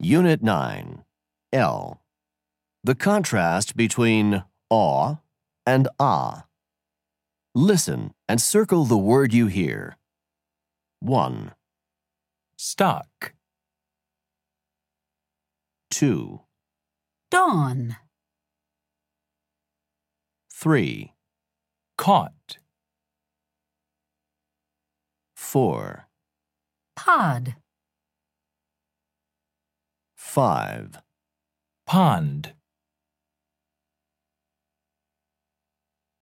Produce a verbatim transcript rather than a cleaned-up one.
Unit nine. L. The contrast between aw and ah. Listen and circle the word you hear. one, Stock. two, Dawn. three, Caught. four, Pod. five. Pond.